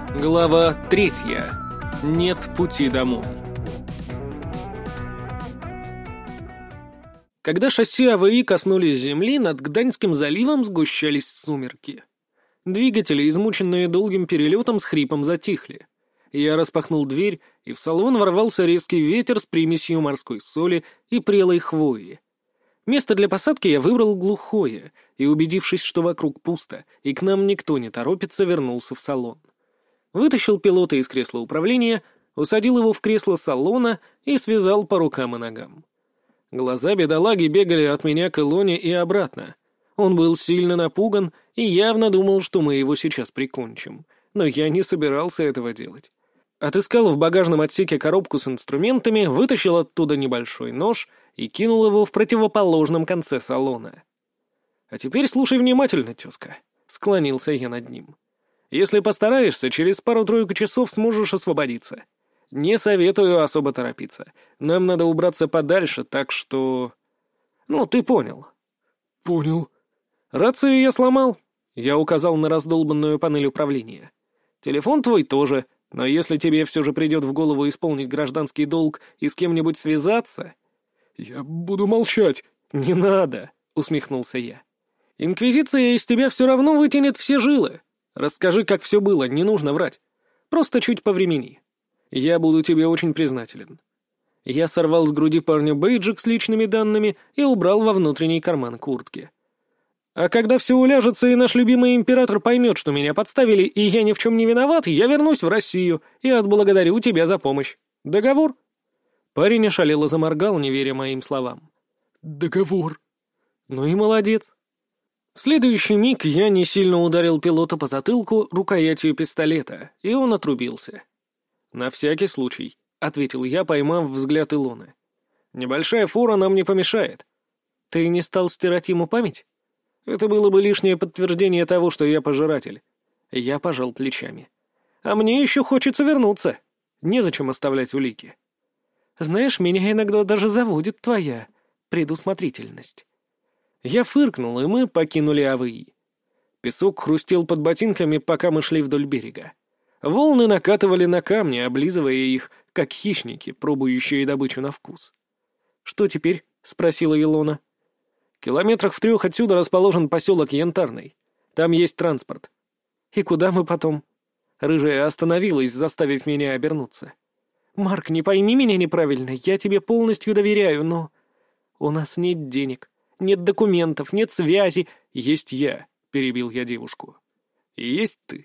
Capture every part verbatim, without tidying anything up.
Глава третья. Нет пути домой. Когда шасси АВИ коснулись земли, над Гданьским заливом сгущались сумерки. Двигатели, измученные долгим перелетом, с хрипом затихли. Я распахнул дверь, и в салон ворвался резкий ветер с примесью морской соли и прелой хвои. Место для посадки я выбрал глухое, и, убедившись, что вокруг пусто, и к нам никто не торопится, вернулся в салон. Вытащил пилота из кресла управления, усадил его в кресло салона и связал по рукам и ногам. Глаза бедолаги бегали от меня к Илоне и обратно. Он был сильно напуган и явно думал, что мы его сейчас прикончим. Но я не собирался этого делать. Отыскал в багажном отсеке коробку с инструментами, вытащил оттуда небольшой нож и кинул его в противоположном конце салона. «А теперь слушай внимательно, тезка», — склонился я над ним. «Если постараешься, через пару-тройку часов сможешь освободиться. Не советую особо торопиться. Нам надо убраться подальше, так что... Ну, ты понял». «Понял». «Рацию я сломал». Я указал на раздолбанную панель управления. «Телефон твой тоже, но если тебе все же придет в голову исполнить гражданский долг и с кем-нибудь связаться...» «Я буду молчать». «Не надо», — усмехнулся я. «Инквизиция из тебя все равно вытянет все жилы. Расскажи, как все было, не нужно врать. Просто чуть повремени. Я буду тебе очень признателен». Я сорвал с груди парня бейджик с личными данными и убрал во внутренний карман куртки. «А когда все уляжется и наш любимый император поймет, что меня подставили и я ни в чем не виноват, я вернусь в Россию и отблагодарю тебя за помощь. Договор?» Парень ошалело заморгал, не веря моим словам. «Договор». «Ну и молодец». В следующий миг я не сильно ударил пилота по затылку рукоятью пистолета, и он отрубился. «На всякий случай», — ответил я, поймав взгляд Илоны. «Небольшая фора нам не помешает». «Ты не стал стирать ему память?» «Это было бы лишнее подтверждение того, что я пожиратель». Я пожал плечами. «А мне еще хочется вернуться. Незачем оставлять улики». «Знаешь, меня иногда даже заводит твоя предусмотрительность». Я фыркнул, и мы покинули АВИ. Песок хрустел под ботинками, пока мы шли вдоль берега. Волны накатывали на камни, облизывая их, как хищники, пробующие добычу на вкус. «Что теперь?» — спросила Илона. «Километрах в трех отсюда расположен поселок Янтарный. Там есть транспорт». «И куда мы потом?» Рыжая остановилась, заставив меня обернуться. «Марк, не пойми меня неправильно, я тебе полностью доверяю, но... У нас нет денег. Нет документов, нет связи. Есть я», — перебил я девушку. «И есть ты.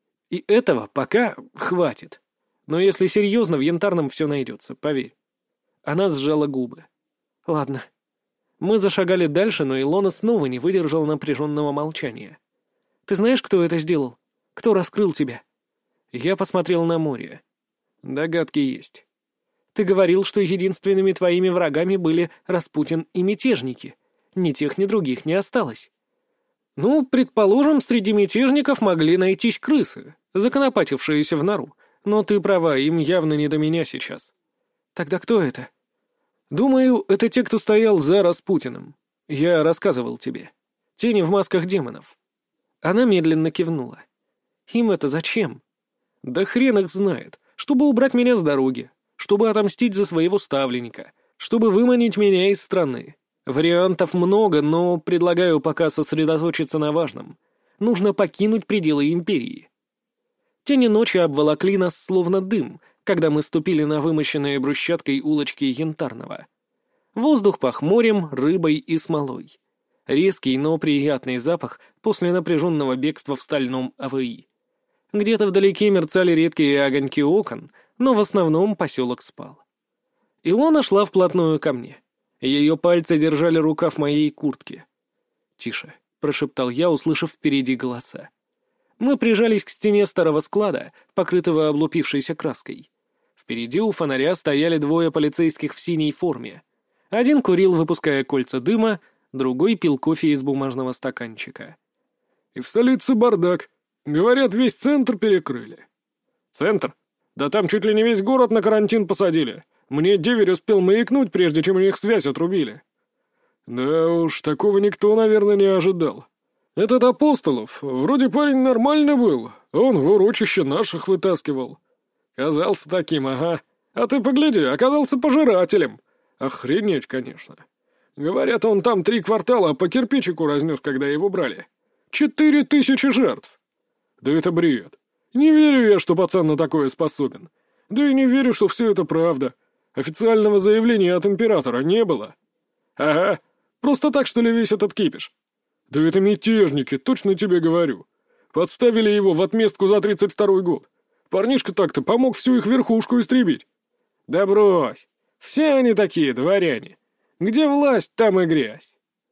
И этого пока хватит. Но если серьезно, в Янтарном все найдется, поверь». Она сжала губы. «Ладно». Мы зашагали дальше, но Илона снова не выдержала напряженного молчания. «Ты знаешь, кто это сделал? Кто раскрыл тебя?» Я посмотрел на море. Догадки есть. «Ты говорил, что единственными твоими врагами были Распутин и мятежники. Ни тех, ни других не осталось». «Ну, предположим, среди мятежников могли найтись крысы, законопатившиеся в нору. Но ты права, им явно не до меня сейчас». «Тогда кто это?» «Думаю, это те, кто стоял за Распутиным. Я рассказывал тебе. Тени в масках демонов». Она медленно кивнула. «Им это зачем?» «Да хрен их знает. Чтобы убрать меня с дороги, чтобы отомстить за своего ставленника, чтобы выманить меня из страны. Вариантов много, но предлагаю пока сосредоточиться на важном. Нужно покинуть пределы империи». Тени ночи обволокли нас словно дым, когда мы ступили на вымощенные брусчаткой улочки Янтарного. Воздух пах морем, рыбой и смолой. Резкий, но приятный запах после напряженного бегства в стальном АВИ. Где-то вдалеке мерцали редкие огоньки окон, но в основном поселок спал. Илона шла вплотную ко мне. Ее пальцы держали рукав моей куртки. «Тише», — прошептал я, услышав впереди голоса. Мы прижались к стене старого склада, покрытого облупившейся краской. Впереди у фонаря стояли двое полицейских в синей форме. Один курил, выпуская кольца дыма, другой пил кофе из бумажного стаканчика. «И в столице бардак. Говорят, весь центр перекрыли». «Центр? Да там чуть ли не весь город на карантин посадили. Мне деверь успел маякнуть, прежде чем у них связь отрубили». «Да уж, такого никто, наверное, не ожидал. Этот Апостолов, вроде парень нормальный был, он в урочище наших вытаскивал. Казался таким, ага. А ты погляди, оказался пожирателем. Охренеть, конечно. Говорят, он там три квартала по кирпичику разнес, когда его брали. Четыре тысячи жертв. Да это бред. Не верю я, что пацан на такое способен. Да и не верю, что все это правда. Официального заявления от императора не было. Ага, просто так, что ли, весь этот кипиш? Да это мятежники, точно тебе говорю. Подставили его в отместку за тридцать второй год. Парнишка так-то помог всю их верхушку истребить. Да брось, все они такие дворяне. Где власть, там и грязь.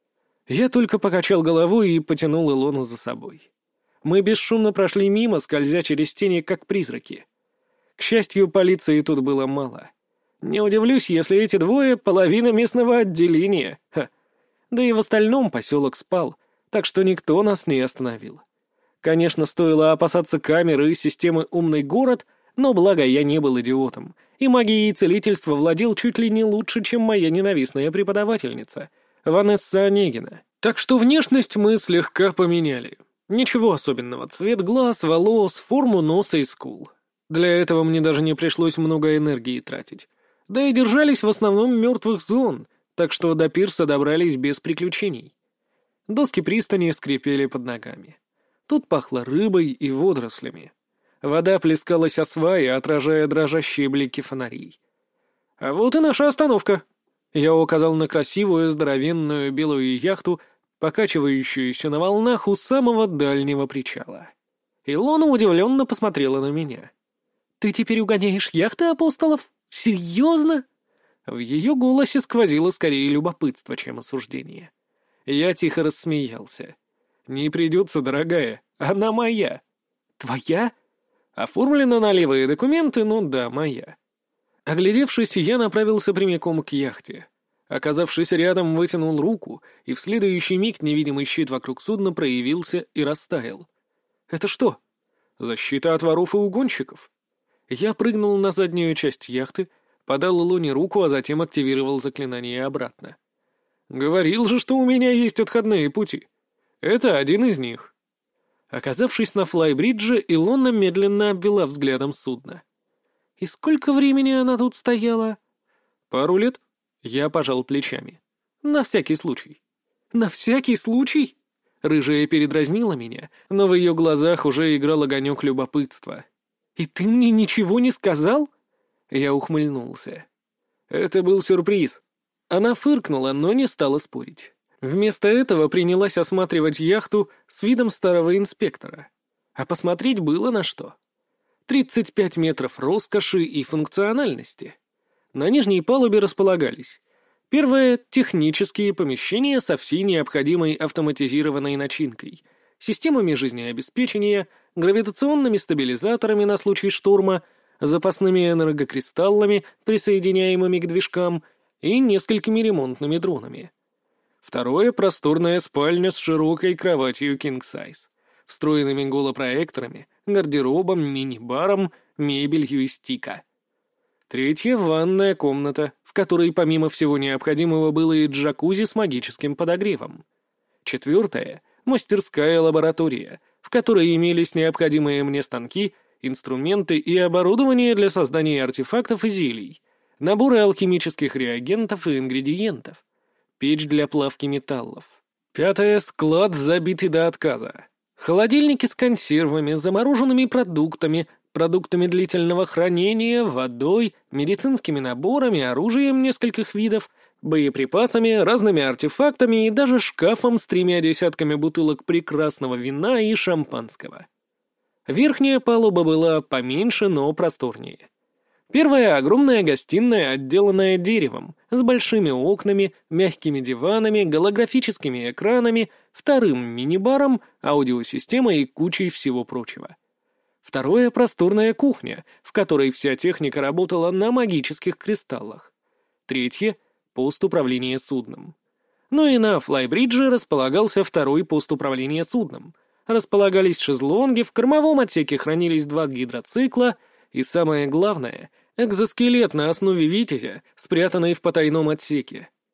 Я только покачал головой и потянул Илону за собой. Мы бесшумно прошли мимо, скользя через тени, как призраки. К счастью, полиции тут было мало. Не удивлюсь, если эти двое — половина местного отделения. Ха. Да и в остальном поселок спал, так что никто нас не остановил. Конечно, стоило опасаться камеры и системы «Умный город», но благо я не был идиотом, и магией целительства владел чуть ли не лучше, чем моя ненавистная преподавательница, Ванесса Онегина. Так что внешность мы слегка поменяли. Ничего особенного: цвет глаз, волос, форму носа и скул. Для этого мне даже не пришлось много энергии тратить. Да и держались в основном мертвых зон, так что до пирса добрались без приключений. Доски пристани скрипели под ногами. Тут пахло рыбой и водорослями. Вода плескалась о сваи, отражая дрожащие блики фонарей. «А вот и наша остановка!» Я указал на красивую, здоровенную белую яхту, покачивающуюся на волнах у самого дальнего причала. Илона удивленно посмотрела на меня. «Ты теперь угоняешь яхты апостолов? Серьезно?» В ее голосе сквозило скорее любопытство, чем осуждение. Я тихо рассмеялся. «Не придется, дорогая, она моя». «Твоя?» «Оформлена на левые документы, ну да, моя». Оглядевшись, я направился прямиком к яхте. Оказавшись рядом, вытянул руку, и в следующий миг невидимый щит вокруг судна проявился и растаял. «Это что? Защита от воров и угонщиков?» Я прыгнул на заднюю часть яхты, подал Илоне руку, а затем активировал заклинание обратно. «Говорил же, что у меня есть отходные пути. Это один из них». Оказавшись на флайбридже, Илона медленно обвела взглядом судно. «И сколько времени она тут стояла?» «Пару лет». Я пожал плечами. «На всякий случай». «На всякий случай?» Рыжая передразнила меня, но в ее глазах уже играл огонек любопытства. «И ты мне ничего не сказал?» Я ухмыльнулся. «Это был сюрприз». Она фыркнула, но не стала спорить. Вместо этого принялась осматривать яхту с видом старого инспектора. А посмотреть было на что. тридцать пять метров роскоши и функциональности. На нижней палубе располагались: первое — технические помещения со всей необходимой автоматизированной начинкой, системами жизнеобеспечения, гравитационными стабилизаторами на случай шторма, запасными энергокристаллами, присоединяемыми к движкам, и несколькими ремонтными дронами. Второе — просторная спальня с широкой кроватью king size, встроенными голопроекторами, гардеробом, мини-баром, мебелью из тика. Третье — ванная комната, в которой помимо всего необходимого было и джакузи с магическим подогревом. Четвертое — мастерская лаборатория, в которой имелись необходимые мне станки, инструменты и оборудование для создания артефактов и зелий, наборы алхимических реагентов и ингредиентов, печь для плавки металлов. Пятое — склад, забитый до отказа. Холодильники с консервами, замороженными продуктами, продуктами длительного хранения, водой, медицинскими наборами, оружием нескольких видов, боеприпасами, разными артефактами и даже шкафом с тремя десятками бутылок прекрасного вина и шампанского. Верхняя палуба была поменьше, но просторнее. Первая — огромная гостиная, отделанная деревом, с большими окнами, мягкими диванами, голографическими экранами, вторым мини-баром, аудиосистемой и кучей всего прочего. Второе — просторная кухня, в которой вся техника работала на магических кристаллах. Третье — пост управления судном. Ну и на флайбридже располагался второй пост управления судном. Располагались шезлонги, в кормовом отсеке хранились два гидроцикла и, самое главное, экзоскелет на основе «Витязя», спрятанный в потайном отсеке.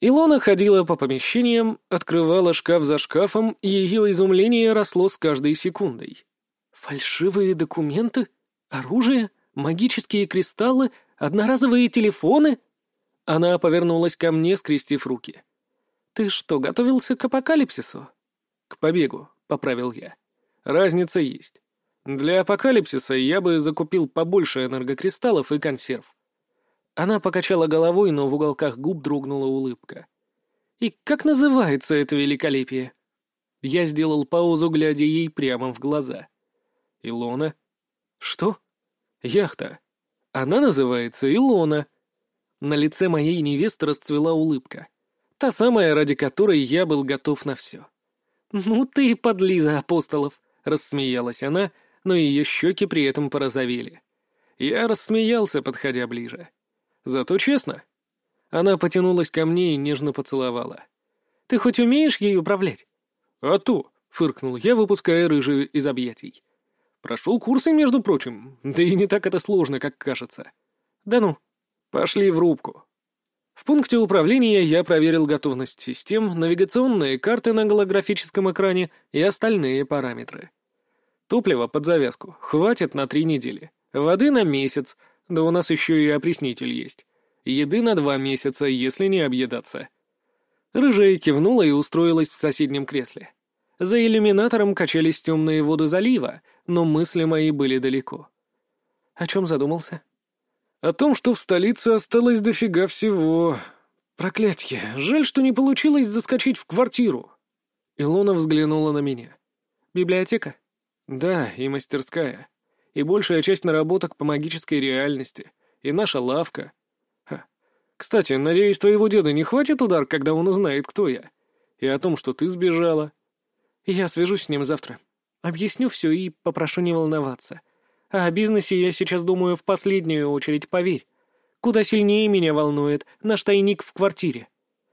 Илона ходила по помещениям, открывала шкаф за шкафом, и ее изумление росло с каждой секундой. Фальшивые документы? Оружие? Магические кристаллы? Одноразовые телефоны? Она повернулась ко мне, скрестив руки. «Ты что, готовился к апокалипсису?» «К побегу», — поправил я. «Разница есть. Для апокалипсиса я бы закупил побольше энергокристаллов и консерв». Она покачала головой, но в уголках губ дрогнула улыбка. «И как называется это великолепие?» Я сделал паузу, глядя ей прямо в глаза. «Илона?» «Что?» «Яхта. Она называется Илона». На лице моей невесты расцвела улыбка. Та самая, ради которой я был готов на все. «Ну ты и подлиза, Апостолов!» — рассмеялась она, но ее щеки при этом порозовели. Я рассмеялся, подходя ближе. «Зато честно». Она потянулась ко мне и нежно поцеловала. «Ты хоть умеешь ей управлять?» «А то!» — фыркнул я, выпуская рыжую из объятий. «Прошел курсы, между прочим, да и не так это сложно, как кажется». «Да ну». «Пошли в рубку». В пункте управления я проверил готовность систем, навигационные карты на голографическом экране и остальные параметры. Топлива под завязку хватит на три недели, воды на месяц, да у нас еще и опреснитель есть, еды на два месяца, если не объедаться. Рыжая кивнула и устроилась в соседнем кресле. За иллюминатором качались темные воды залива, но мысли мои были далеко. О чем задумался? О том, что в столице осталось дофига всего. Проклятье, жаль, что не получилось заскочить в квартиру. Илона взглянула на меня. Библиотека? Да, и мастерская. И большая часть наработок по магической реальности. И наша лавка. Ха. Кстати, надеюсь, твоего деда не хватит удар, когда он узнает, кто я. И о том, что ты сбежала. Я свяжусь с ним завтра. Объясню все и попрошу не волноваться. А о бизнесе я сейчас думаю в последнюю очередь, поверь. Куда сильнее меня волнует наш тайник в квартире.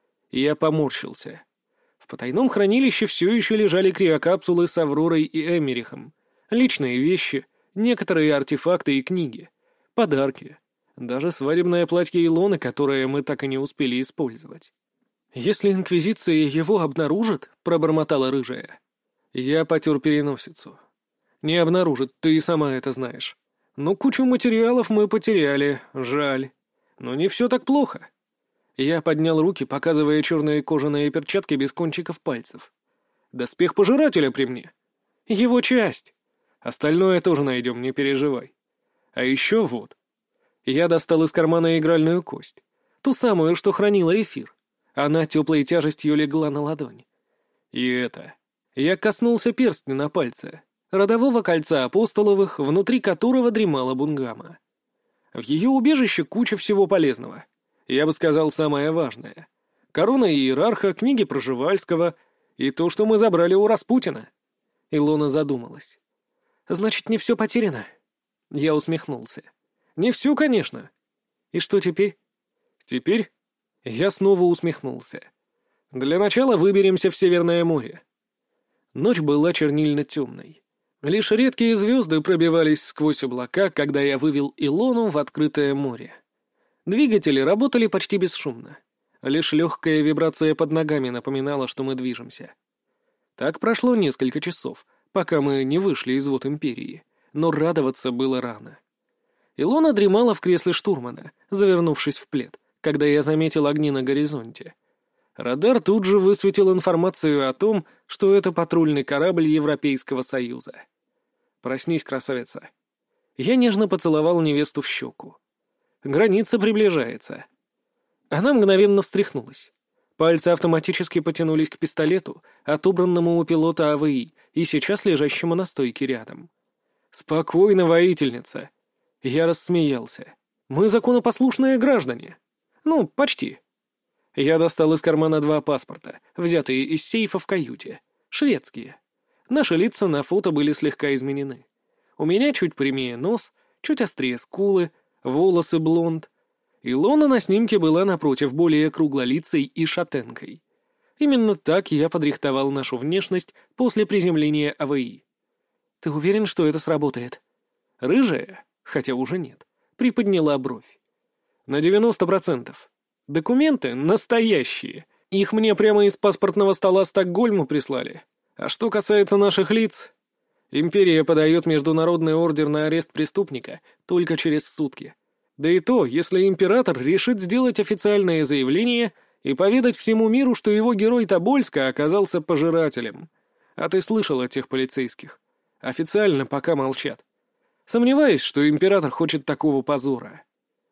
Я поморщился. В потайном хранилище все еще лежали криокапсулы с Авророй и Эмерихом. Личные вещи, некоторые артефакты и книги. Подарки. Даже свадебное платье Илоны, которое мы так и не успели использовать. «Если Инквизиция его обнаружит», — пробормотала рыжая. Я потер переносицу. «Не обнаружит, ты и сама это знаешь. Но кучу материалов мы потеряли, жаль. Но не все так плохо». Я поднял руки, показывая черные кожаные перчатки без кончиков пальцев. «Доспех пожирателя при мне. Его часть. Остальное тоже найдем, не переживай. А еще вот». Я достал из кармана игральную кость. Ту самую, что хранила эфир. Она теплой тяжестью легла на ладонь. И это... Я коснулся перстня на пальце. Родового кольца Апостоловых, внутри которого дремала Бунгама. В ее убежище куча всего полезного. Я бы сказал, самое важное. Корона иерарха, книги Пржевальского и то, что мы забрали у Распутина. Илона задумалась. «Значит, не все потеряно?» Я усмехнулся. «Не все, конечно». «И что теперь?» «Теперь?» Я снова усмехнулся. «Для начала выберемся в Северное море». Ночь была чернильно-темной. Лишь редкие звезды пробивались сквозь облака, когда я вывел Илону в открытое море. Двигатели работали почти бесшумно. Лишь легкая вибрация под ногами напоминала, что мы движемся. Так прошло несколько часов, пока мы не вышли из вод Империи, но радоваться было рано. Илона дремала в кресле штурмана, завернувшись в плед, когда я заметил огни на горизонте. Радар тут же высветил информацию о том, что это патрульный корабль Европейского Союза. «Проснись, красавица». Я нежно поцеловал невесту в щеку. Граница приближается. Она мгновенно встряхнулась. Пальцы автоматически потянулись к пистолету, отобранному у пилота АВИ и сейчас лежащему на стойке рядом. «Спокойно, воительница». Я рассмеялся. «Мы законопослушные граждане. Ну, почти». Я достал из кармана два паспорта, взятые из сейфа в каюте. Шведские. Наши лица на фото были слегка изменены. У меня чуть прямее нос, чуть острее скулы, волосы блонд. Илона на снимке была, напротив, более круглолицей и шатенкой. Именно так я подрихтовал нашу внешность после приземления АВИ. «Ты уверен, что это сработает?» Рыжая, хотя уже нет, приподняла бровь. «На девяносто процентов. Документы настоящие. Их мне прямо из паспортного стола Стокгольма прислали. А что касается наших лиц... Империя подает международный ордер на арест преступника только через сутки. Да и то, если император решит сделать официальное заявление и поведать всему миру, что его герой Тобольска оказался пожирателем. А ты слышал о тех полицейских? Официально пока молчат. Сомневаюсь, что император хочет такого позора.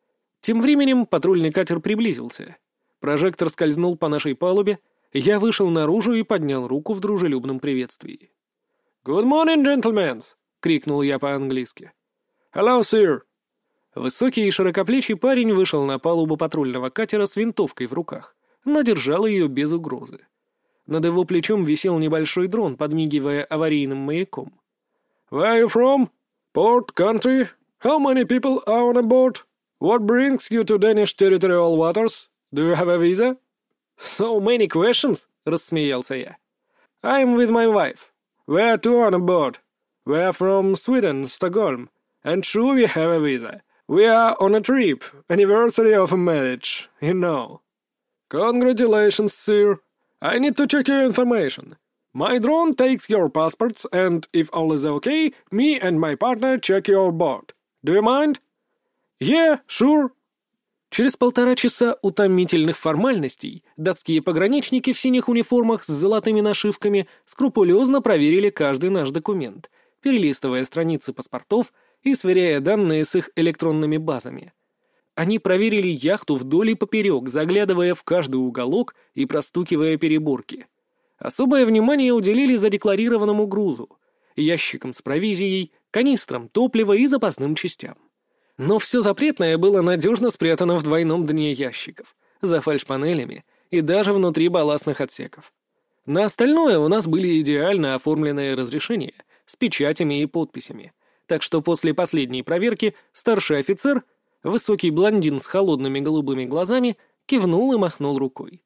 Тем временем патрульный катер приблизился. Прожектор скользнул по нашей палубе, я вышел наружу и поднял руку в дружелюбном приветствии. «Good morning, gentlemen!» — крикнул я по-английски. «Hello, sir!» Высокий и широкоплечий парень вышел на палубу патрульного катера с винтовкой в руках, но держал ее без угрозы. Над его плечом висел небольшой дрон, подмигивая аварийным маяком. «Where are you from? Port, country? How many people are on board? What brings you to Danish territorial waters? Do you have a visa?» «So many questions!» — рассмеялся я. «I'm with my wife. We're two on board. We're from Sweden, Stockholm. And true, we have a visa. We are on a trip, anniversary of a marriage, you know». «Congratulations, sir. I need to check your information. My drone takes your passports, and if all is okay, me and my partner check your board. Do you mind?» «Yeah, sure». Через полтора часа утомительных формальностей датские пограничники в синих униформах с золотыми нашивками скрупулезно проверили каждый наш документ, перелистывая страницы паспортов и сверяя данные с их электронными базами. Они проверили яхту вдоль и поперек, заглядывая в каждый уголок и простукивая переборки. Особое внимание уделили задекларированному грузу, ящикам с провизией, канистрам топлива и запасным частям. Но все запретное было надежно спрятано в двойном дне ящиков, за фальшпанелями и даже внутри балластных отсеков. На остальное у нас были идеально оформленные разрешения с печатями и подписями, так что после последней проверки старший офицер, высокий блондин с холодными голубыми глазами, кивнул и махнул рукой.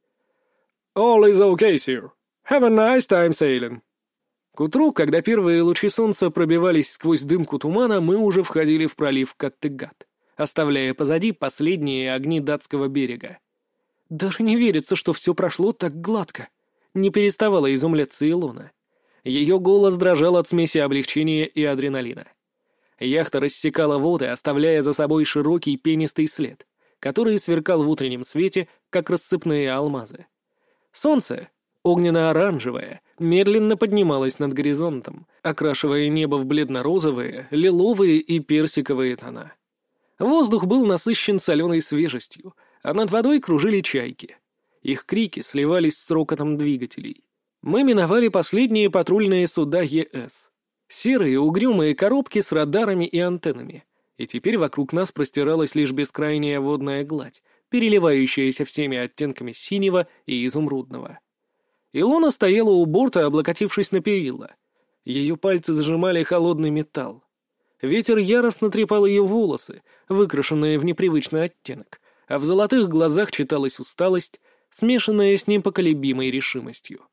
«All is okay, sir. Have a nice time sailing». К утру, когда первые лучи солнца пробивались сквозь дымку тумана, мы уже входили в пролив Каттегат, оставляя позади последние огни датского берега. Даже не верится, что все прошло так гладко. Не переставала изумляться Илона. Ее голос дрожал от смеси облегчения и адреналина. Яхта рассекала воды, оставляя за собой широкий пенистый след, который сверкал в утреннем свете, как рассыпные алмазы. Солнце, огненно-оранжевое, медленно поднималось над горизонтом, окрашивая небо в бледно-розовые, лиловые и персиковые тона. Воздух был насыщен соленой свежестью, а над водой кружили чайки. Их крики сливались с рокотом двигателей. Мы миновали последние патрульные суда ЕС. Серые угрюмые коробки с радарами и антеннами. И теперь вокруг нас простиралась лишь бескрайняя водная гладь, переливающаяся всеми оттенками синего и изумрудного. Илона стояла у борта, облокотившись на перила. Ее пальцы сжимали холодный металл. Ветер яростно трепал ее волосы, выкрашенные в непривычный оттенок, а в золотых глазах читалась усталость, смешанная с непоколебимой решимостью.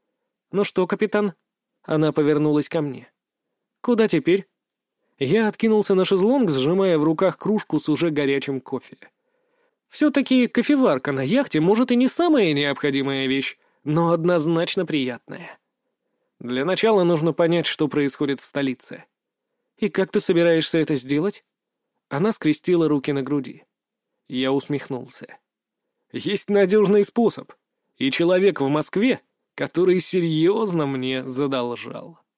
«Ну что, капитан?» Она повернулась ко мне. «Куда теперь?» Я откинулся на шезлонг, сжимая в руках кружку с уже горячим кофе. Все-таки кофеварка на яхте, может, и не самая необходимая вещь, но однозначно приятная. Для начала нужно понять, что происходит в столице. «И как ты собираешься это сделать?» Она скрестила руки на груди. Я усмехнулся. «Есть надежный способ, и человек в Москве, который серьезно мне задолжал».